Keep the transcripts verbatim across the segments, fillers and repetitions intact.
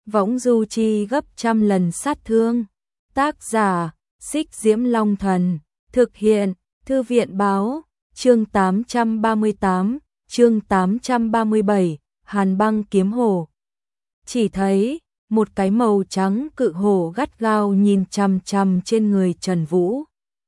võng du chi gấp trăm lần sát thương. Tác giả, Xích Diễm Long Thần, thực hiện, Thư viện Báo, chương tám trăm ba mươi tám, chương tám trăm ba mươi bảy, Hàn Băng Kiếm Hổ. Chỉ thấy, một cái màu trắng cự hổ gắt gao nhìn chằm chằm trên người Trần Vũ.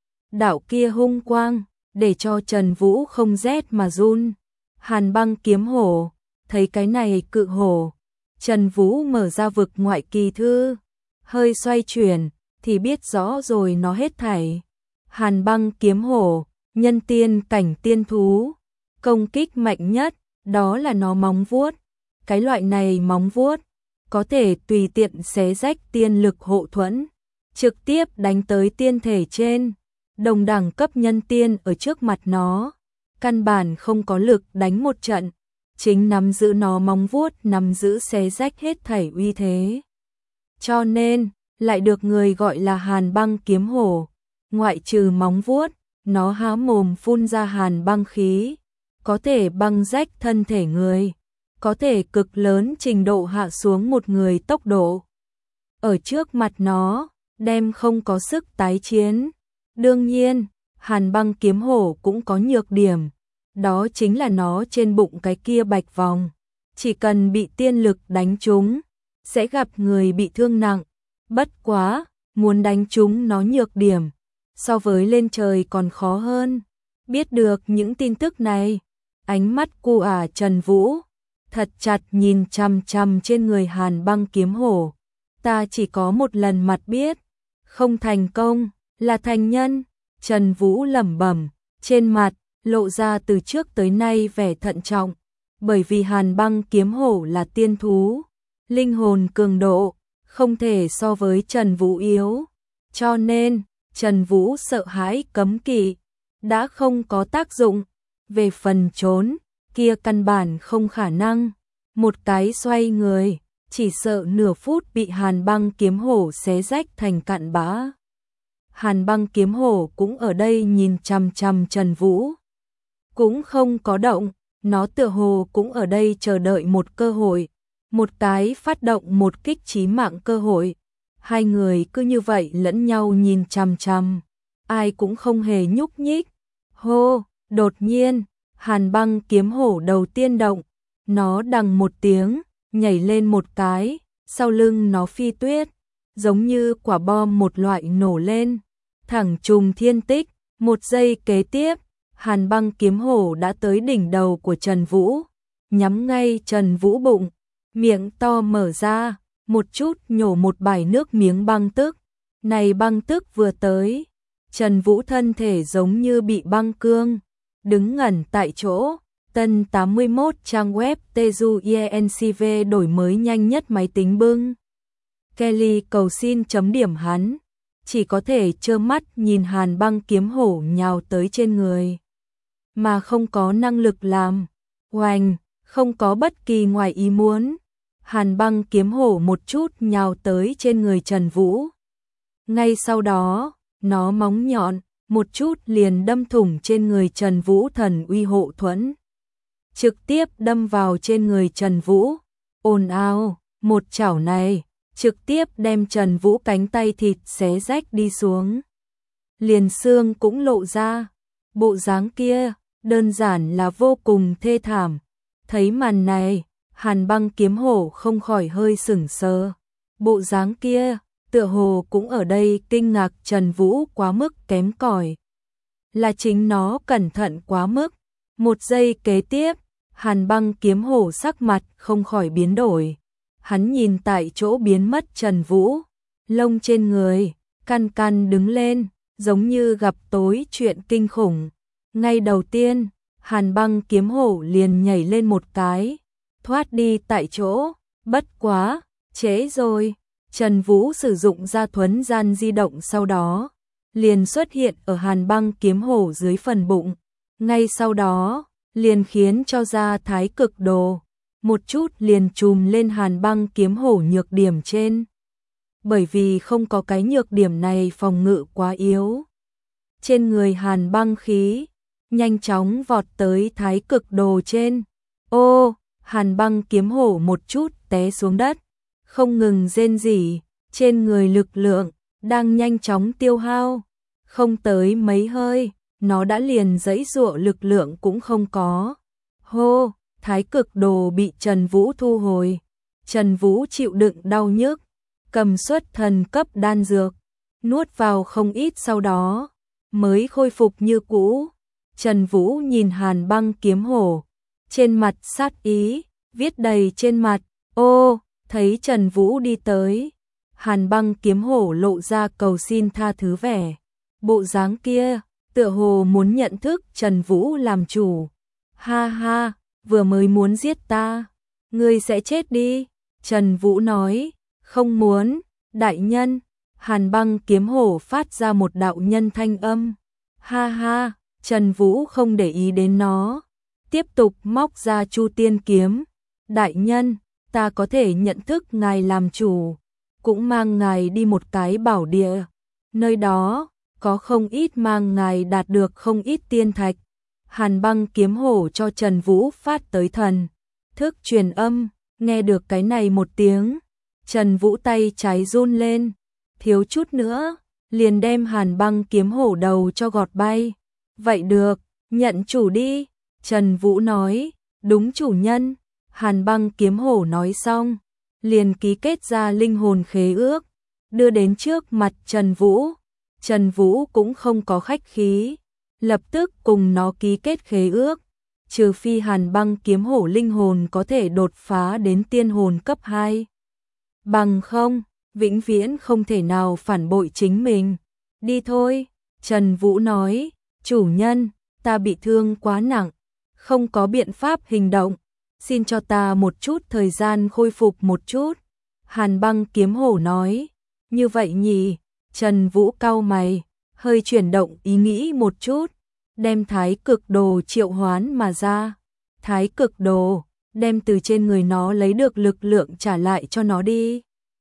Đạo kia hung quang, để cho Trần Vũ không rét mà run. Hàn Băng Kiếm Hổ, thấy cái này cự hổ, Trần Vũ mở ra vực ngoại kỳ thư, hơi xoay chuyển, thì biết rõ rồi nó hết thảy. Hàn Băng Kiếm Hổ, nhân tiên cảnh tiên thú, công kích mạnh nhất, đó là nó móng vuốt. Cái loại này móng vuốt, có thể tùy tiện xé rách tiên lực hộ thuẫn, trực tiếp đánh tới tiên thể trên. Đồng đẳng cấp nhân tiên ở trước mặt nó, căn bản không có lực đánh một trận, chính nắm giữ nó móng vuốt nắm giữ xé rách hết thảy uy thế. Cho nên, lại được người gọi là Hàn Băng Kiếm Hổ. Ngoại trừ móng vuốt, nó há mồm phun ra hàn băng khí, có thể băng rách thân thể người, có thể cực lớn trình độ hạ xuống một người tốc độ. Ở trước mặt nó, đem không có sức tái chiến. Đương nhiên, Hàn Băng Kiếm Hổ cũng có nhược điểm, đó chính là nó trên bụng cái kia bạch vòng, chỉ cần bị tiên lực đánh trúng, sẽ gặp người bị thương nặng. Bất quá, muốn đánh trúng nó nhược điểm, so với lên trời còn khó hơn. Biết được những tin tức này, ánh mắt cu ả Trần Vũ thật chặt nhìn chằm chằm trên người Hàn Băng Kiếm Hổ. Ta chỉ có một lần mặt biết, không thành công là thành nhân. Trần Vũ lẩm bẩm, trên mặt lộ ra từ trước tới nay vẻ thận trọng, bởi vì Hàn Băng Kiếm Hổ là tiên thú, linh hồn cường độ không thể so với Trần Vũ yếu, cho nên Trần Vũ sợ hãi cấm kỵ đã không có tác dụng. Về phần trốn, kia căn bản không khả năng, một cái xoay người, chỉ sợ nửa phút bị Hàn Băng Kiếm Hổ xé rách thành cặn bã. Hàn Băng Kiếm Hổ cũng ở đây nhìn chằm chằm Trần Vũ, cũng không có động, nó tựa hồ cũng ở đây chờ đợi một cơ hội, một cái phát động một kích chí mạng cơ hội. Hai người cứ như vậy lẫn nhau nhìn chằm chằm, ai cũng không hề nhúc nhích. Hô, đột nhiên, Hàn Băng Kiếm Hổ đầu tiên động, nó đằng một tiếng, nhảy lên một cái, sau lưng nó phi tuyết, giống như quả bom một loại nổ lên, thẳng trùng thiên tích. Một giây kế tiếp, Hàn Băng Kiếm Hổ đã tới đỉnh đầu của Trần Vũ, nhắm ngay Trần Vũ bụng, miệng to mở ra, một chút nhổ một bãi nước miếng băng tức. Này băng tức vừa tới, Trần Vũ thân thể giống như bị băng cương, đứng ngẩn tại chỗ. Tân tám mươi mốt trang web Teju i en xê vê đổi mới nhanh nhất máy tính bưng. Kelly cầu xin chấm điểm hắn, chỉ có thể trơ mắt nhìn Hàn Băng Kiếm Hổ nhào tới trên người, mà không có năng lực làm. Oanh, không có bất kỳ ngoài ý muốn. Hàn Băng Kiếm Hổ một chút nhào tới trên người Trần Vũ. Ngay sau đó, nó móng nhọn, một chút liền đâm thủng trên người Trần Vũ thần uy hộ thuẫn. Trực tiếp đâm vào trên người Trần Vũ. Ồn ào, một chảo này, trực tiếp đem Trần Vũ cánh tay thịt xé rách đi xuống. Liền xương cũng lộ ra. Bộ dáng kia, đơn giản là vô cùng thê thảm. Thấy màn này, Hàn Băng Kiếm Hổ không khỏi hơi sửng sờ. Bộ dáng kia, tựa hồ cũng ở đây kinh ngạc Trần Vũ quá mức kém cỏi. Là chính nó cẩn thận quá mức. Một giây kế tiếp, Hàn Băng Kiếm Hổ sắc mặt không khỏi biến đổi. Hắn nhìn tại chỗ biến mất Trần Vũ, lông trên người căn căn đứng lên, giống như gặp tối chuyện kinh khủng. Ngay đầu tiên, Hàn Băng Kiếm Hổ liền nhảy lên một cái, thoát đi tại chỗ. Bất quá, trễ rồi. Trần Vũ sử dụng ra thuấn gian di động, sau đó liền xuất hiện ở Hàn Băng Kiếm Hổ dưới phần bụng. Ngay sau đó, liền khiến cho ra thái cực đồ, một chút liền chùm lên Hàn Băng Kiếm Hổ nhược điểm trên. Bởi vì không có cái nhược điểm này phòng ngự quá yếu, trên người Hàn Băng khí nhanh chóng vọt tới thái cực đồ trên. Ô, Hàn Băng Kiếm Hổ một chút té xuống đất, không ngừng rên rỉ, trên người lực lượng đang nhanh chóng tiêu hao, không tới mấy hơi, nó đã liền giãy giụa lực lượng cũng không có. Hô, thái cực đồ bị Trần Vũ thu hồi. Trần Vũ chịu đựng đau nhức, cầm xuất thần cấp đan dược, nuốt vào không ít sau đó mới khôi phục như cũ. Trần Vũ nhìn Hàn Băng kiếm hổ, trên mặt sát ý viết đầy trên mặt. Ô, thấy Trần Vũ đi tới, Hàn Băng kiếm hổ lộ ra cầu xin tha thứ vẻ. Bộ dáng kia, tựa hồ muốn nhận thức Trần Vũ làm chủ. Ha ha, vừa mới muốn giết ta, ngươi sẽ chết đi. Trần Vũ nói, không muốn, đại nhân. Hàn Băng kiếm hổ phát ra một đạo nhân thanh âm. Ha ha, Trần Vũ không để ý đến nó, tiếp tục móc ra Chu Tiên kiếm. Đại nhân, ta có thể nhận thức ngài làm chủ, cũng mang ngài đi một cái bảo địa, nơi đó có không ít mang ngài đạt được không ít tiên thạch. Hàn Băng kiếm hổ cho Trần Vũ phát tới thần thức truyền âm, nghe được cái này một tiếng, Trần Vũ tay trái run lên, thiếu chút nữa liền đem Hàn Băng kiếm hổ đầu cho gọt bay. Vậy được, nhận chủ đi. Trần Vũ nói, đúng chủ nhân. Hàn Băng kiếm hổ nói xong, liền ký kết ra linh hồn khế ước, đưa đến trước mặt Trần Vũ. Trần Vũ cũng không có khách khí, lập tức cùng nó ký kết khế ước, trừ phi Hàn Băng kiếm hổ linh hồn có thể đột phá đến tiên hồn cấp hai. Bằng không, vĩnh viễn không thể nào phản bội chính mình. Đi thôi, Trần Vũ nói, chủ nhân, ta bị thương quá nặng, không có biện pháp hành động, xin cho ta một chút thời gian khôi phục một chút. Hàn Băng kiếm hổ nói, như vậy nhỉ? Trần Vũ cau mày, hơi chuyển động ý nghĩ một chút, đem thái cực đồ triệu hoán mà ra. Thái cực đồ, đem từ trên người nó lấy được lực lượng trả lại cho nó đi.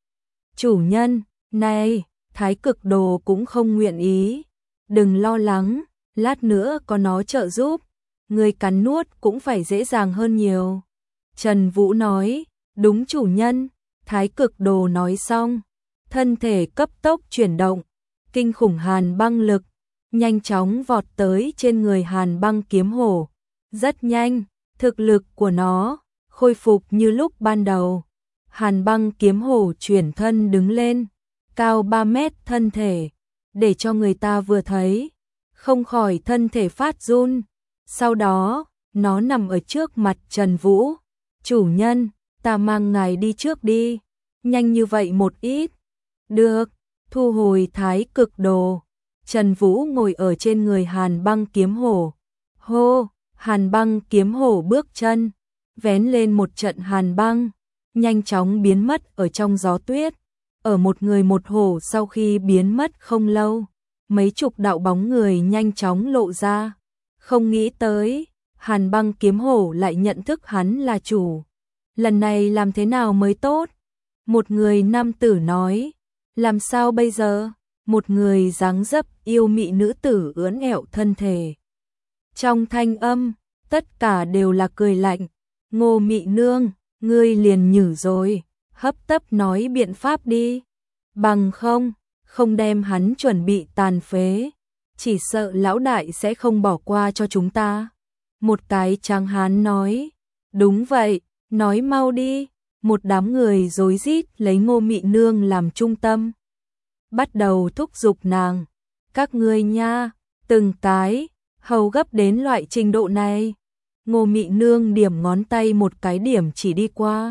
Chủ nhân, này, thái cực đồ cũng không nguyện ý. Đừng lo lắng, lát nữa có nó trợ giúp, người cắn nuốt cũng phải dễ dàng hơn nhiều. Trần Vũ nói, đúng chủ nhân. Thái cực đồ nói xong, thân thể cấp tốc chuyển động, kinh khủng hàn băng lực nhanh chóng vọt tới trên người Hàn Băng kiếm hổ. Rất nhanh, thực lực của nó khôi phục như lúc ban đầu. Hàn Băng kiếm hổ chuyển thân đứng lên, cao ba mét thân thể, để cho người ta vừa thấy không khỏi thân thể phát run. Sau đó, nó nằm ở trước mặt Trần Vũ. Chủ nhân, ta mang ngài đi trước đi. Nhanh như vậy một ít. Được, thu hồi thái cực đồ. Trần Vũ ngồi ở trên người Hàn Băng kiếm hổ. Hô, Hàn Băng kiếm hổ bước chân, vén lên một trận hàn băng, nhanh chóng biến mất ở trong gió tuyết. Ở một người một hổ sau khi biến mất không lâu, mấy chục đạo bóng người nhanh chóng lộ ra. Không nghĩ tới, Hàn Băng kiếm hổ lại nhận thức hắn là chủ. Lần này làm thế nào mới tốt? Một người nam tử nói. Làm sao bây giờ? Một người dáng dấp yêu mị nữ tử ưỡn ẹo thân thể. Trong thanh âm, tất cả đều là cười lạnh. Ngô Mị nương, ngươi liền nhử rồi, hấp tấp nói biện pháp đi. Bằng không, không đem hắn chuẩn bị tàn phế, chỉ sợ lão đại sẽ không bỏ qua cho chúng ta. Một cái tráng hán nói. Đúng vậy, nói mau đi. Một đám người rối rít lấy Ngô Mị nương làm trung tâm, bắt đầu thúc giục nàng. Các ngươi nha, từng cái, hầu gấp đến loại trình độ này. Ngô Mị nương điểm ngón tay một cái điểm chỉ đi qua,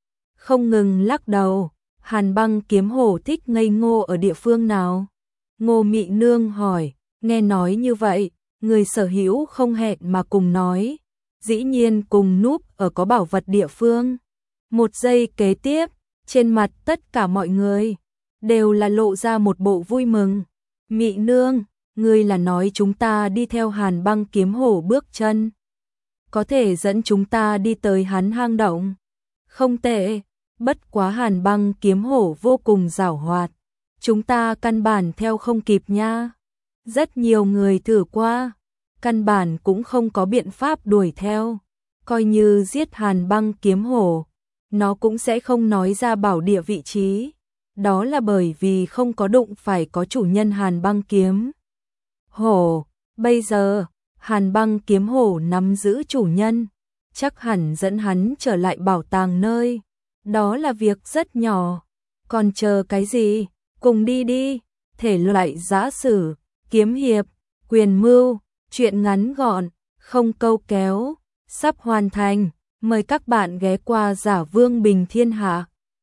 không ngừng lắc đầu. Hàn Băng kiếm hổ thích ngây ngô ở địa phương nào? Ngô Mị nương hỏi. Nghe nói như vậy, người sở hữu không hẹn mà cùng nói, dĩ nhiên cùng núp ở có bảo vật địa phương. Một giây kế tiếp, trên mặt tất cả mọi người đều là lộ ra một bộ vui mừng. Mị nương, ngươi là nói chúng ta đi theo Hàn Băng kiếm hổ bước chân, có thể dẫn chúng ta đi tới hắn hang động. Không tệ, bất quá Hàn Băng kiếm hổ vô cùng giảo hoạt, chúng ta căn bản theo không kịp nha. Rất nhiều người thử qua, căn bản cũng không có biện pháp đuổi theo. Coi như giết Hàn Băng kiếm hổ, nó cũng sẽ không nói ra bảo địa vị trí. Đó là bởi vì không có đụng phải có chủ nhân Hàn Băng kiếm hổ. Bây giờ, Hàn Băng kiếm hổ nắm giữ chủ nhân, chắc hẳn dẫn hắn trở lại bảo tàng nơi. Đó là việc rất nhỏ. Còn chờ cái gì? Cùng đi đi. Thể loại giã sử, kiếm hiệp, quyền mưu, truyện ngắn gọn, không câu kéo, sắp hoàn thành. Mời các bạn ghé qua Giả Vương Bình Thiên Hạ.